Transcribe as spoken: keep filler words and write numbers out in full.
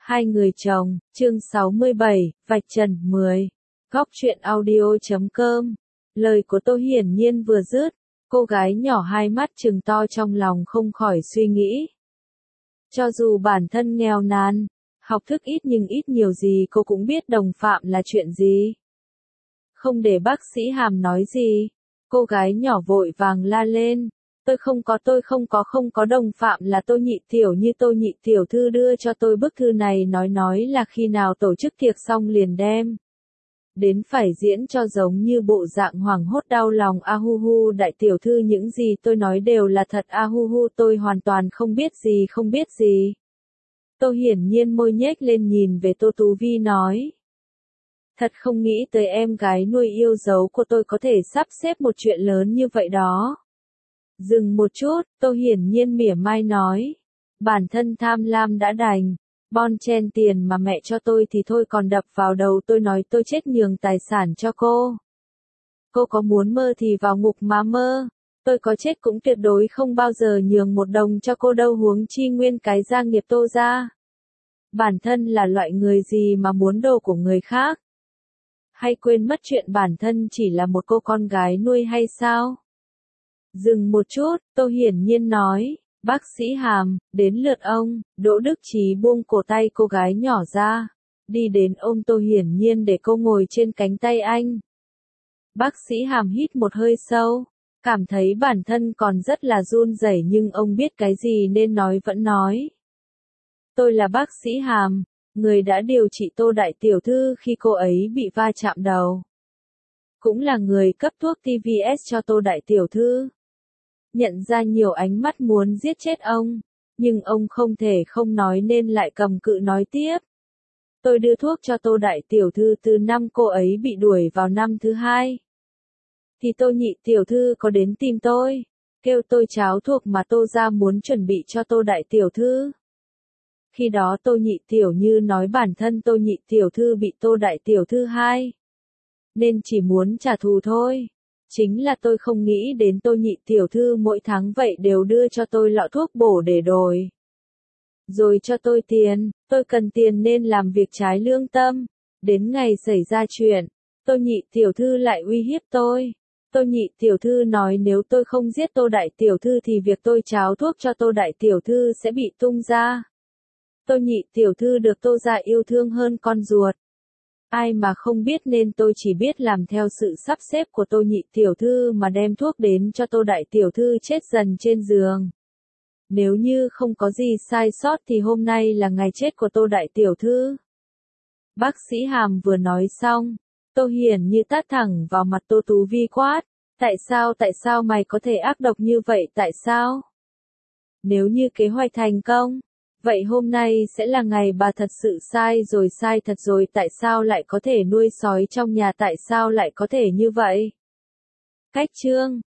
Hai người chồng, chương sáu mươi bảy, vạch trần mười. Góc truyện audio chấm com. Lời của Tô hiển nhiên vừa dứt, cô gái nhỏ hai mắt trừng to trong lòng không khỏi suy nghĩ. Cho dù bản thân nghèo nàn, học thức ít nhưng ít nhiều gì cô cũng biết đồng phạm là chuyện gì. Không để bác sĩ Hàm nói gì, cô gái nhỏ vội vàng la lên. Tôi không có tôi không có không có đồng phạm là Tô Nhị Tiểu như Tô Nhị Tiểu thư đưa cho tôi bức thư này nói nói là khi nào tổ chức tiệc xong liền đem. Đến phải diễn cho giống như bộ dạng hoảng hốt đau lòng a hu hu đại tiểu thư những gì tôi nói đều là thật a hu hu tôi hoàn toàn không biết gì không biết gì. Tô hiển nhiên môi nhếch lên nhìn về Tô Tú Vi nói. Thật không nghĩ tới em gái nuôi yêu dấu của tôi có thể sắp xếp một chuyện lớn như vậy đó. Dừng một chút, Tô hiển nhiên mỉa mai nói. Bản thân tham lam đã đành, bon chen tiền mà mẹ cho tôi thì thôi còn đập vào đầu tôi nói tôi chết nhường tài sản cho cô. Cô có muốn mơ thì vào ngục mà mơ, tôi có chết cũng tuyệt đối không bao giờ nhường một đồng cho cô đâu huống chi nguyên cái gia nghiệp Tô ra. Bản thân là loại người gì mà muốn đồ của người khác? Hay quên mất chuyện bản thân chỉ là một cô con gái nuôi hay sao? Dừng một chút, Tô hiển nhiên nói, bác sĩ Hàm, đến lượt ông. Đỗ Đức Chí buông cổ tay cô gái nhỏ ra, đi đến ôm Tô hiển nhiên để cô ngồi trên cánh tay anh. Bác sĩ Hàm hít một hơi sâu, cảm thấy bản thân còn rất là run rẩy nhưng ông biết cái gì nên nói vẫn nói. Tôi là bác sĩ Hàm, người đã điều trị Tô đại tiểu thư khi cô ấy bị va chạm đầu. Cũng là người cấp thuốc tê vê ét cho Tô đại tiểu thư. Nhận ra nhiều ánh mắt muốn giết chết ông, nhưng ông không thể không nói nên lại cầm cự nói tiếp. Tôi đưa thuốc cho Tô đại tiểu thư từ năm cô ấy bị đuổi vào năm thứ hai. Thì Tô nhị tiểu thư có đến tìm tôi, kêu tôi cháo thuốc mà Tô ra muốn chuẩn bị cho Tô đại tiểu thư. Khi đó Tô nhị tiểu như nói bản thân Tô nhị tiểu thư bị Tô đại tiểu thư hai, nên chỉ muốn trả thù thôi. Chính là tôi không nghĩ đến Tô nhị tiểu thư mỗi tháng vậy đều đưa cho tôi lọ thuốc bổ để đổi. Rồi cho tôi tiền, tôi cần tiền nên làm việc trái lương tâm. Đến ngày xảy ra chuyện, Tô nhị tiểu thư lại uy hiếp tôi. Tô nhị tiểu thư nói nếu tôi không giết Tô đại tiểu thư thì việc tôi cháo thuốc cho Tô đại tiểu thư sẽ bị tung ra. Tô nhị tiểu thư được Tô gia yêu thương hơn con ruột. Ai mà không biết nên tôi chỉ biết làm theo sự sắp xếp của Tô nhị tiểu thư mà đem thuốc đến cho Tô đại tiểu thư chết dần trên giường. Nếu như không có gì sai sót thì hôm nay là ngày chết của Tô đại tiểu thư. Bác sĩ Hàm vừa nói xong, Tô hiển như tát thẳng vào mặt Tô Tú Vi quát. Tại sao tại sao mày có thể ác độc như vậy tại sao? Nếu như kế hoạch thành công, vậy hôm nay sẽ là ngày bà thật sự sai rồi sai thật rồi tại sao lại có thể nuôi sói trong nhà tại sao lại có thể như vậy? Cách chương